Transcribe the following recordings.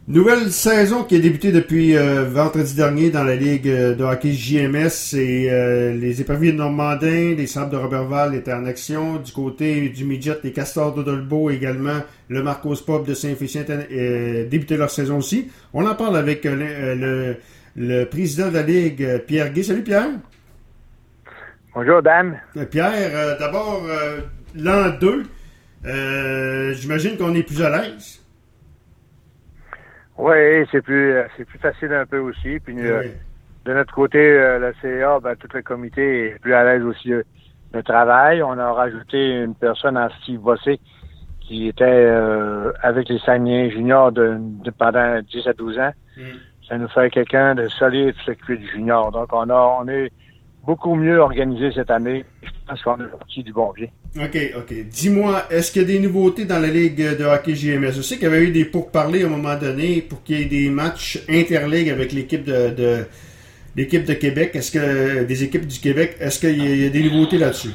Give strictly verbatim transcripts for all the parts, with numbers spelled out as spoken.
Nouvelle saison qui a débuté depuis euh, vendredi dernier dans la Ligue de hockey J M S et euh, les éperviers de Normandin, les Sables de Roberval étaient en action. Du côté du Midget, les Castors d'Odolbeau également, le Marcos Pop de Saint-Félicien euh, débuté leur saison aussi. On en parle avec euh, le, le, le président de la Ligue, Pierre Guay. Salut Pierre! Bonjour Dan. Euh, Pierre, euh, d'abord, euh, l'an deux, euh, j'imagine qu'on est plus à l'aise. Oui, c'est plus c'est plus facile un peu aussi. Puis euh, Oui. de notre côté, euh, le C A, ben, tout le comité est plus à l'aise aussi euh, de travail. On a rajouté une personne en Steve Bossé qui était euh, avec les Saguenayens juniors de, de pendant dix à douze ans. Mm. Ça nous fait quelqu'un de solide pour s'occuper du junior. Donc on a on est beaucoup mieux organisé cette année. Je pense qu'on est parti du bon pied. OK, OK. Dis-moi, est-ce qu'il y a des nouveautés dans la Ligue de hockey J M S? Je sais qu'il y avait eu des pourparlers à un moment donné pour qu'il y ait des matchs interligues avec l'équipe de, de l'équipe de Québec. Est-ce que des équipes du Québec, est-ce qu'il y a, il y a des nouveautés là-dessus?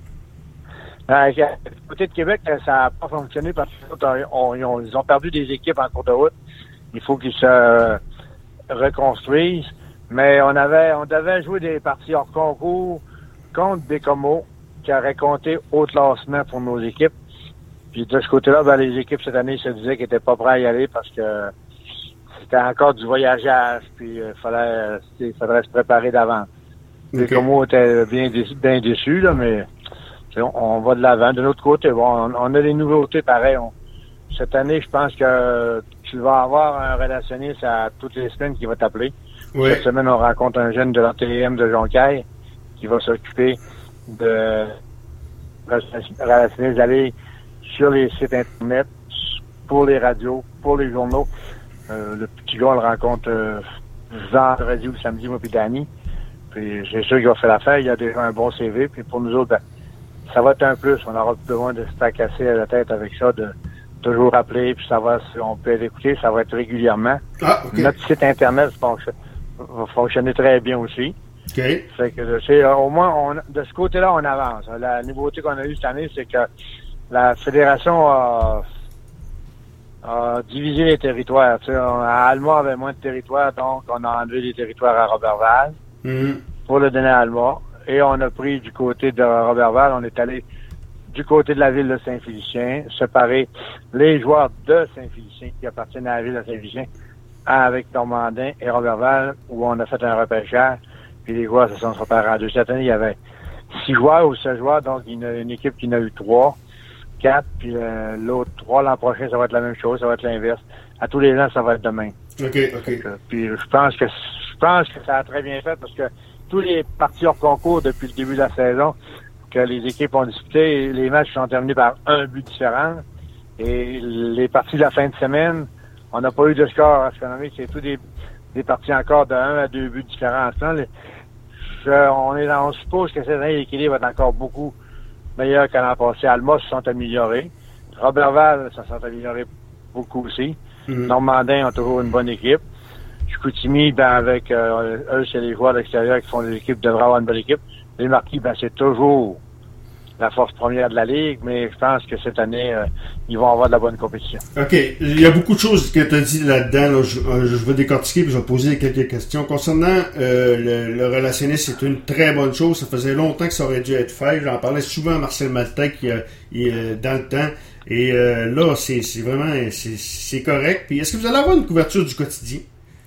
Euh, du côté de Québec, ça n'a pas fonctionné parce qu'ils ont, ils ont, ils ont perdu des équipes en cours de route. Il faut qu'ils se euh, reconstruisent. Mais on avait, on devait jouer des parties hors concours contre Bécomo, qui aurait compté au classement pour nos équipes. Puis de ce côté-là, ben, les équipes cette année se disaient qu'elles n'étaient pas prêtes à y aller parce que c'était encore du voyageage, puis il euh, fallait, il faudrait se préparer d'avant. Okay. Bécomo était bien déçu, bien déçu là, mais on, on va de l'avant. De l'autre côté, bon, on, on a des nouveautés pareilles. On, cette année, je pense que tu vas avoir un relationniste à toutes les semaines qui va t'appeler. Oui. Cette semaine, on rencontre un jeune de l'A T M de Jonquière qui va s'occuper de relationner d'aller sur les sites Internet, pour les radios, pour les journaux. Euh, le petit gars, on le rencontre euh, vendredi ou samedi, moi puis Danny. Puis c'est sûr qu'il va faire l'affaire. Il a déjà un bon C V. Puis pour nous autres, ben, ça va être un plus. On aura besoin de se tracasser à la tête avec ça, de toujours appeler, puis ça va, si on peut l'écouter, ça va être régulièrement. Ah, okay. Notre site Internet va fonctionner très bien aussi. Okay. Fait que, c'est, au moins, on, de ce côté-là, on avance. La nouveauté qu'on a eue cette année, c'est que la fédération a, a divisé les territoires. Tu sais, on, à Alma, avait moins de territoires, donc on a enlevé les territoires à Roberval mm-hmm. pour le donner à Alma. Et on a pris du côté de Roberval, on est allé du côté de la ville de Saint-Félicien, séparer les joueurs de Saint-Félicien qui appartiennent à la ville de Saint-Félicien avec Normandin et Roberval, où on a fait un repêchage. Puis les joueurs se sont séparés en deux. Cette année, il y avait six joueurs ou sept joueurs, donc il y a une équipe qui en a eu trois, quatre, puis euh, l'autre trois l'an prochain, ça va être la même chose, ça va être l'inverse. À tous les ans, ça va être demain. OK, OK. Donc, puis je pense que je pense que ça a très bien fait parce que tous les partis hors concours depuis le début de la saison que les équipes ont disputé, les matchs sont terminés par un but différent. Et les parties de la fin de semaine, on n'a pas eu de score astronomique, c'est tous des, des parties encore de un à deux buts différents en ce temps. Je, on, est dans, on suppose que cette année, l'équilibre va être encore beaucoup meilleur qu'à l'an passé. Alma se sont améliorés. Roberval, ça s'est amélioré beaucoup aussi. Mm-hmm. Normandin ont toujours une bonne équipe. Chicoutimi, ben, avec euh, eux, c'est les joueurs de l'extérieur qui font des équipes, devraient avoir une bonne équipe. Les Marquis, ben, c'est toujours la force première de la Ligue, mais je pense que cette année, euh, ils vont avoir de la bonne compétition. OK. Il y a beaucoup de choses que tu as dit là-dedans. Là. Je, je vais décortiquer puis je vais poser quelques questions. Concernant euh, le, le relationniste, c'est une très bonne chose. Ça faisait longtemps que ça aurait dû être fait. J'en parlais souvent à Marcel Maltais qui, euh, il, euh, dans le temps. Et euh, là, c'est, c'est vraiment c'est, c'est correct. Puis est-ce que vous allez avoir une couverture du quotidien?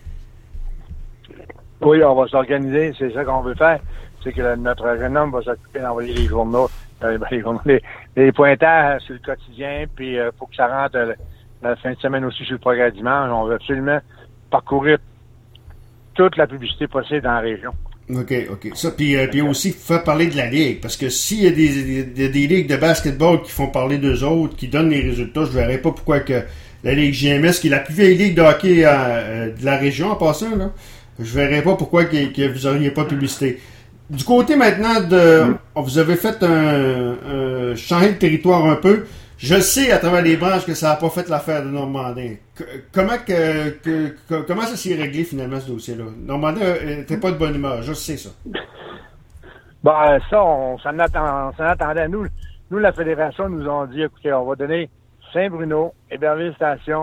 Oui, on va s'organiser. C'est ça qu'on veut faire. C'est que notre jeune homme va s'occuper d'envoyer les journaux, euh, les, les, les pointages sur le quotidien, puis il euh, faut que ça rentre euh, la fin de semaine aussi sur le programme dimanche. On veut absolument parcourir toute la publicité possible dans la région. OK, OK. Ça, puis, euh, puis aussi faire parler de la Ligue, parce que s'il y a des, des, des ligues de basketball qui font parler d'eux autres, qui donnent les résultats, je ne verrais pas pourquoi que la Ligue J M S, qui est la plus vieille ligue de hockey euh, de la région en passant, là, je verrais pas pourquoi que, que vous n'auriez pas de publicité. Du côté maintenant de... Vous avez fait un, un changer de territoire un peu. Je sais à travers les branches que ça n'a pas fait l'affaire de Normandin. Que, comment que, que, que comment ça s'est réglé finalement ce dossier-là? Normandin n'était pas de bonne humeur, je sais ça. Ben ça, on s'en attend, on s'en attendait. Nous, nous, la Fédération nous a dit, écoutez, on va donner Saint-Bruno, Héberville Station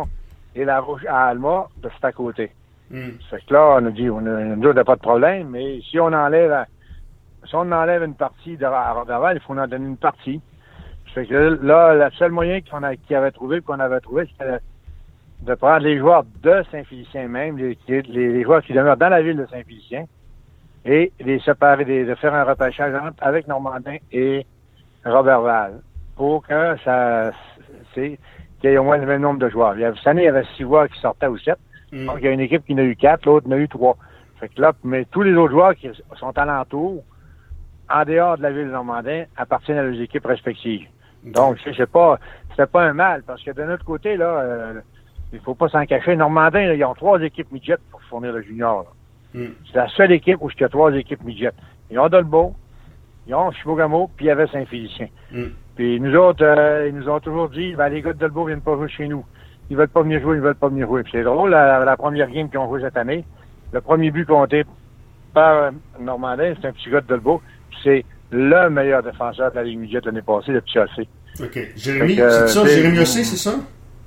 et la Rouge à Alma, de c'est à côté. Mm. Fait que là, on a dit, on a, nous, on n'a pas de problème, mais si on enlève, si on enlève une partie de à Roberval, il faut en donner une partie. Fait que là, le seul moyen qu'on a, qu'il avait trouvé, qu'on avait trouvé, c'était de prendre les joueurs de Saint-Félicien même, les, les, les joueurs qui demeurent dans la ville de Saint-Félicien, et les séparer, de, de faire un repêchage avec Normandin et Roberval, pour que ça, c'est, qu'il y ait au moins le même nombre de joueurs. Il y avait, cette année, il y avait six joueurs qui sortaient ou sept. Mm. Donc, il y a une équipe qui en a eu quatre, l'autre en a eu trois. Fait que là, mais tous les autres joueurs qui sont alentours, en dehors de la ville de Normandin, appartiennent à leurs équipes respectives. Okay. Donc, c'est pas, c'est pas un mal, parce que de notre côté, là, euh, il faut pas s'en cacher. Normandin, là, ils ont trois équipes midget pour fournir le junior, là. Mm. C'est la seule équipe où il y a trois équipes midget. Ils ont Dolbeau, ils ont Chibougamau, puis il y avait Saint-Félicien. Mm. Puis nous autres, euh, ils nous ont toujours dit, ben, les gars de Dolbeau viennent pas jouer chez nous. Ils veulent pas venir jouer, ils veulent pas venir jouer. Puis c'est drôle, la, la première game qu'ils ont joué cette année, le premier but compté par euh, Normandin, c'est un petit gars de Dolbeau. C'est le meilleur défenseur de la Ligue midget l'année passée, le petit Ossé. OK. Jérémy, que, c'est ça? Jérémy Ossé, c'est ça?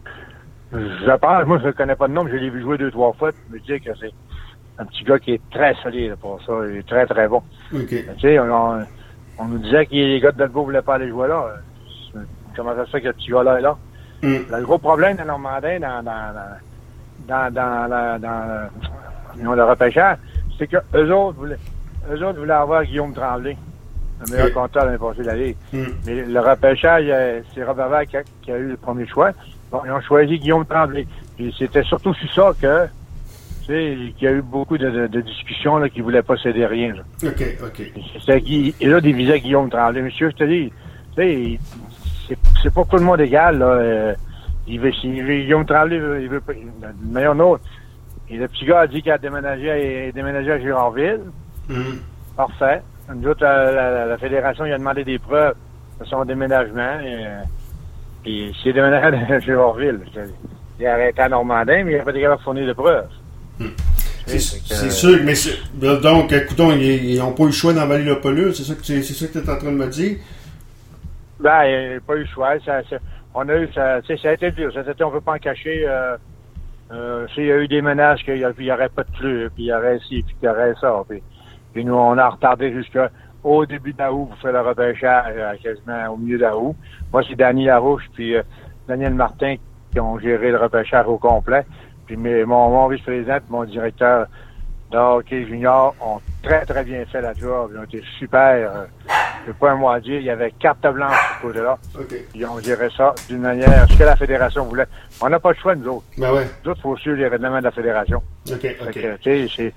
Je pense, moi, je ne connais pas de nom, mais je l'ai vu jouer deux, trois fois. Je me dis que c'est un petit gars qui est très solide pour ça. Il est très, très bon. OK. Tu sais, on, on nous disait que les gars de Dolbeau ne voulaient pas aller jouer là. Comment ça se fait que le petit gars-là est là? Mm. Le gros problème de Normandin dans, dans, dans, dans, dans, dans, dans le repêchage, c'est que eux autres voulaient, eux autres voulaient avoir Guillaume Tremblay, le meilleur oui. compteur l'année passée de la Ligue. Mm. Mais le repêchage, c'est Robert Val qui a, qui a eu le premier choix. Bon, ils ont choisi Guillaume Tremblay. Puis c'était surtout sur ça que, tu sais, qu'il y a eu beaucoup de, de, de discussions, là, qui ne voulaient pas céder rien, là. OK, OK. C'était qui, et là, ils visaient Guillaume Tremblay. Monsieur, je te dis, tu sais, c'est, c'est pas tout le monde égal, là. Euh, il veut, il veut, Guillaume Tremblay, il veut, il veut pas, le meilleur nôtre. Et le petit gars a dit qu'il a déménagé à, déménagé à Girardville. Mm. Parfait. Nous autres, la, la, la fédération, il a demandé des preuves de son déménagement. Et, puis, s'il est déménagé à Girardville, il a arrêté à Normandin, mais il n'a pas été capable de fournir de preuves. Mm. C'est, c'est, c'est sûr, mais c'est, donc, écoutons, ils n'ont pas eu le choix d'envahir le Paulus, c'est ça que tu es en train de me dire? Ben, il n'a pas eu le choix. Ça, ça, on a eu, ça, ça a été dur. Cet été, on ne peut pas en cacher. Euh, euh, s'il y a eu des menaces qu'il n'y aurait pas de pluie, puis il y aurait ci, puis qu'il y aurait ça. Puis, puis nous, on a retardé jusqu'au début d'août pour faire le repêchage, quasiment au milieu d'août. Moi, c'est Danny Larouche, puis euh, Daniel Martin qui ont géré le repêchage au complet. Puis mes, mon, mon vice-président et mon directeur de hockey junior ont très, très bien fait la job. Ils ont été super. Euh, je pas un mot à dire. Il y avait carte blanche de ce côté-là. Okay. Ils ont géré ça d'une manière, ce que la fédération voulait. On n'a pas le choix, nous autres. Ben ouais. Nous autres, il faut suivre les règlements de la fédération. OK, OK. Tu sais, c'est,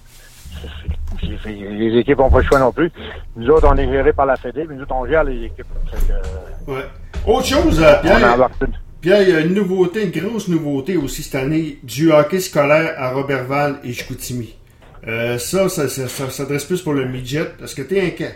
c'est, c'est, les équipes n'ont pas le choix non plus. Nous autres, on est gérés par la fédé, mais nous autres, on gère les équipes. Fait que, ouais. Autre chose, Pierre. Pierre, il y a une nouveauté, une grosse nouveauté aussi cette année, du hockey scolaire à Roberval et Chicoutimi. Euh, ça, ça, ça, ça s'adresse plus pour le midget. Est-ce que tu es inquiet?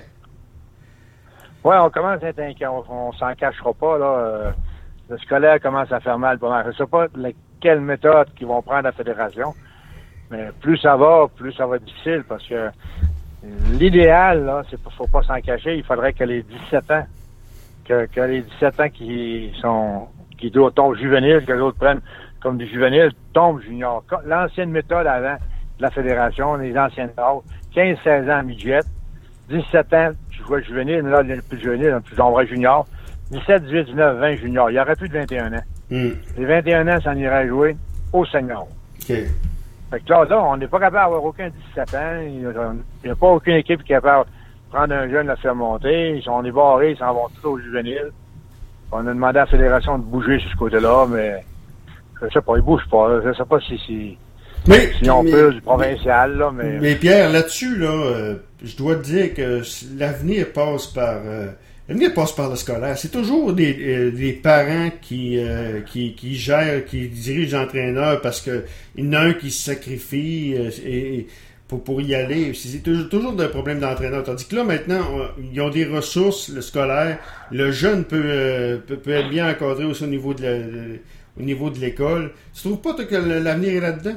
Oui, on commence à être inquiet. On, on s'en cachera pas, là. Euh, le scolaire commence à faire mal. Je ne sais pas quelle méthode qu'ils vont prendre la fédération, mais plus ça va, plus ça va être difficile, parce que l'idéal, là, c'est faut pas s'en cacher. Il faudrait que les dix-sept ans, que, que les dix-sept ans qui sont qui tombent juvéniles, que les autres prennent comme des juvéniles, tombent juniors. L'ancienne méthode avant de la fédération, les anciennes âges, quinze seize ans midget, dix-sept ans, tu jouais juvénile, mais là, le plus juvénile, le plus vrai junior, dix-sept, dix-huit, dix-neuf, vingt juniors. Il n'y aurait plus de vingt et un ans. Mm. Les vingt et un ans, ça en irait jouer au senior. Okay. Fait que là, là, on n'est pas capable d'avoir aucun dix-sept ans. Il n'y a, a pas aucune équipe qui est capable de prendre un jeune, le faire monter. Ils sont débarrés, ils s'en vont tous au juvénile. On a demandé à la fédération de bouger sur ce côté-là, mais je sais pas, ils bougent pas. Je sais pas si, si, mais, si on mais, peut du provincial, là, mais... Mais Pierre, là-dessus, là, euh, je dois te dire que l'avenir passe par... Euh, l'avenir passe par le scolaire. C'est toujours des, euh, des parents qui, euh, qui, qui gèrent, qui dirigent l'entraîneur parce que il y en a un qui se sacrifie euh, et... Pour, pour y aller. C'est toujours, toujours des problèmes d'entraîneur. Tandis que là, maintenant, on, ils ont des ressources, le scolaire. Le jeune peut, euh, peut, peut être bien encadré aussi au niveau de, la, de, au niveau de l'école. Tu trouves pas toi, que l'avenir est là-dedans?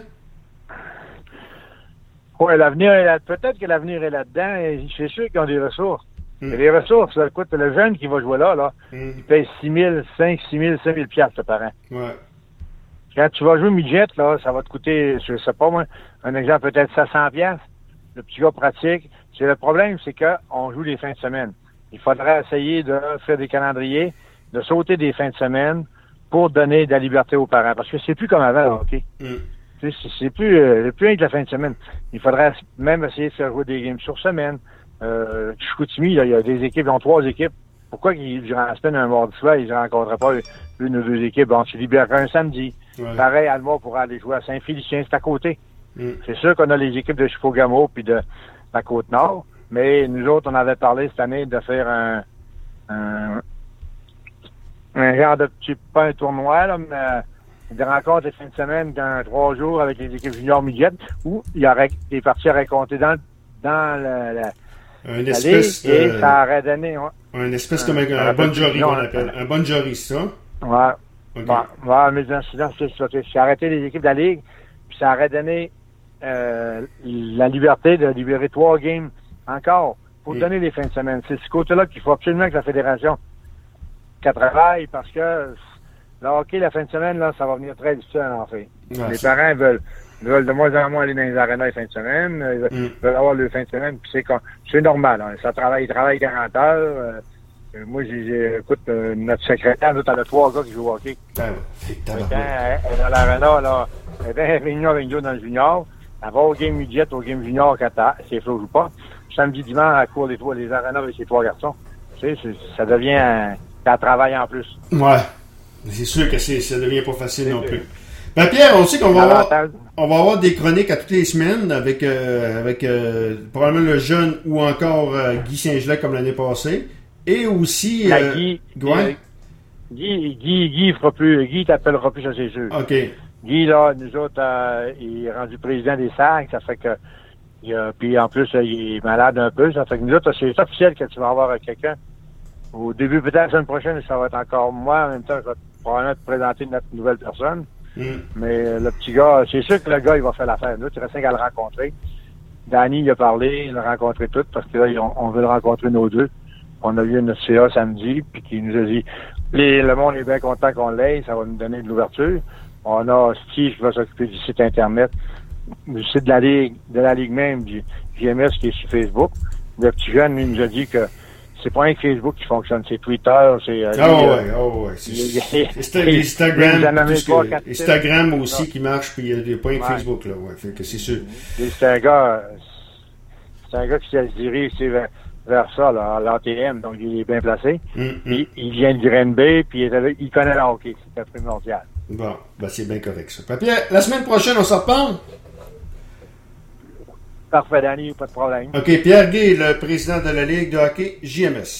Oui, l'avenir est là. Peut-être que l'avenir est là-dedans. C'est sûr qu'ils ont des ressources. Mm. Et les ressources, là, écoute, le jeune qui va jouer là, là, mm. il paye six mille, cinq, six mille, cinq mille piastres par an. Ouais. Quand tu vas jouer midget, là, ça va te coûter, je sais pas moi, un exemple peut-être sept cents piastres. Le petit gars pratique. C'est le problème, c'est qu'on joue les fins de semaine. Il faudrait essayer de faire des calendriers, de sauter des fins de semaine pour donner de la liberté aux parents. Parce que c'est plus comme avant, OK? Mm. C'est, c'est plus, euh, plus rien que la fin de semaine. Il faudrait même essayer de faire jouer des games sur semaine. Euh, Chicoutimi, il y a des équipes, ils ont trois équipes. Pourquoi qu'ils, durant la semaine, un mardi soir, ils ne rencontreraient pas une ou deux équipes? Bon, tu libérerais un samedi. Ouais. Pareil, Alma pourrait aller jouer à Saint-Félicien, c'est à côté. Mm. C'est sûr qu'on a les équipes de Chippeau-Gamo puis de la Côte-Nord, mais nous autres, on avait parlé cette année de faire un, un, un genre de petit, pas un tournoi, là, mais des rencontres les fins de semaine d'un trois jours avec les équipes juniors midget où il y aurait des parties à raconter dans, dans la, la, un la espèce ligue, et de... ça aurait donné... Ouais, un espèce un, comme un, un, un bon jury qu'on appelle. Un bon jury, c'est ça? Ouais. Okay. Bon, ouais, mais incidents, c'est ça. C'est arrêté les équipes de la Ligue, puis ça aurait donné euh, la liberté de libérer trois games encore pour mm. donner les fins de semaine. C'est ce côté-là qu'il faut absolument que la Fédération qu'elle travaille parce que le hockey, la fin de semaine, là, ça va venir très difficile à en faire. Ouais, les parents veulent, veulent de moins en moins aller dans les arénas les fins de semaine, ils veulent, mm. veulent avoir le fin de semaine, puis c'est, c'est normal. Hein. Ça travaille, ils travaillent quarante heures. Euh, Moi, j'ai, j'ai, écoute, euh, notre secrétaire, nous, t'en as trois gars qui jouent au hockey. Ben oui, quand elle est dans l'arena, là, elle est bien réunion avec nous dans le junior. Elle va au game midget, au game junior, quand c'est Flo joue pas. Samedi, dimanche, elle court les trois, les arénas avec ses trois garçons. Tu sais, c'est, ça devient un, un travail en plus. Ouais. C'est sûr que c'est, ça devient pas facile c'est non plus. Ben, Pierre, on sait qu'on va avoir, on va avoir des chroniques à toutes les semaines avec, euh, avec, euh, probablement le jeune ou encore, euh, Guy Saint-Gelais comme l'année passée. Et aussi, euh, Guy, euh, Guy, Guy, Guy fera plus, Guy t'appellera plus, ça c'est sûr. OK. Guy, là, nous autres, euh, il est rendu président des S A C, ça fait que, il, euh, puis en plus, il est malade un peu, ça fait que nous autres, c'est officiel que tu vas avoir quelqu'un. Au début, peut-être la semaine prochaine, ça va être encore moi, en même temps, je vais probablement te présenter notre nouvelle personne. Mm. Mais euh, le petit gars, c'est sûr que le gars, il va faire l'affaire. Nous, tu restes qu'à le rencontrer. Danny, il a parlé, il l'a rencontré tout, parce que là, on, on veut le rencontrer nos deux. On a eu une C A samedi, puis qui nous a dit, les, le monde est bien content qu'on l'ait, ça va nous donner de l'ouverture. On a Steve qui va s'occuper du site Internet, du site de la Ligue, de la Ligue même, du J M S qui est sur Facebook. Le petit jeune, lui, nous a dit que c'est pas un Facebook qui fonctionne, c'est Twitter, c'est... Euh, ah oh ouais, oh ouais, c'est, c'est, c'est Instagram, que, Instagram aussi ah. qui marche, puis il n'y a pas un ouais. Facebook, là, ouais, fait que c'est sûr. Et c'est un gars, c'est un gars qui se dirige, c'est vers, vers ça, là, l'A T M, donc il est bien placé. Mm, mm. Il, il vient de Green Bay, puis il, avait, il connaît le hockey, c'est primordial. Bon, ben c'est bien correct, ça. Papier, la semaine prochaine, on s'en reparle? Parfait, Danny, pas de problème. OK, Pierre Guy, le président de la Ligue de hockey J M S.